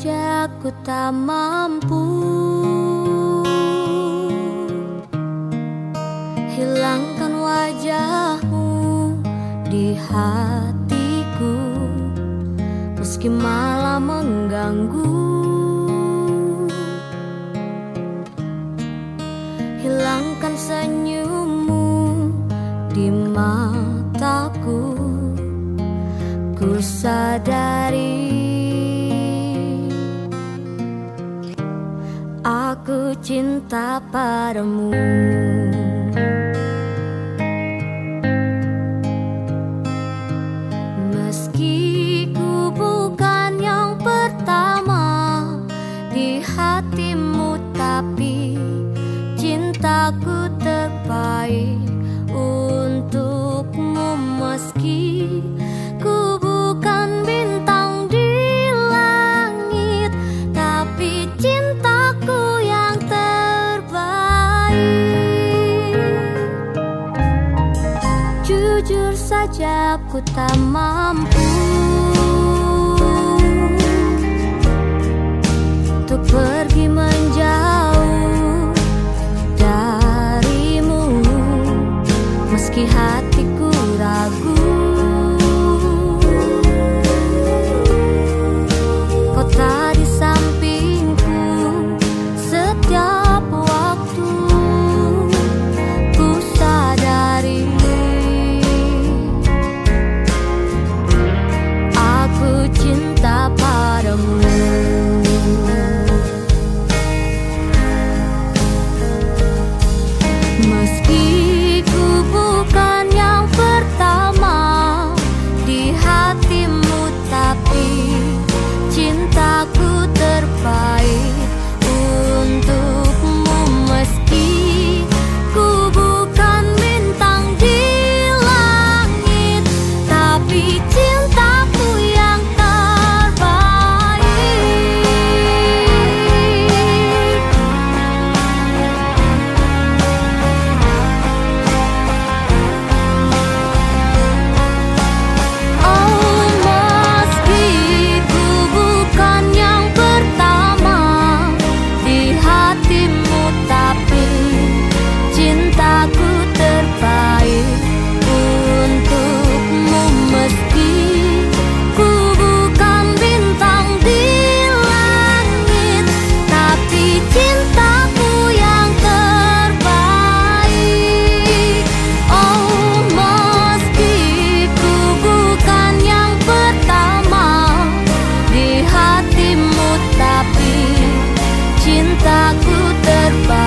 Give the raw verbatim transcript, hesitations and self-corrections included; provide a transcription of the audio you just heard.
saja ku tak mampu hilangkan wajahmu di hatiku, meski malah mengganggu. Hilangkan senyummu di mataku, ku sadari aku cinta padamu. Meski ku bukan yang pertama di hatimu, tapi cintaku terbaik untukmu. Meski ku bukan bintang di langit, tapi cintaku yang terbaik. Jujur saja ku tak mampu untuk pergi menjauh darimu, meski hatiku ragu. Kau tak di sampingku setiap waktu, ku sadari aku cinta padamu. Meski ku bukan yang pertama di hatimu, tapi cintaku terbaik untukmu. Meski ku bukan bintang di langit, tapi cintaku yang terbaik. Oh, meski ku bukan yang pertama di hatimu, tapi cintaku terbaik untukmu. Meski ku bukan bintang di langit, tapi cintaku yang terbaik. Oh, meski ku bukan yang pertama di hatimu, tapi cintaku terbaik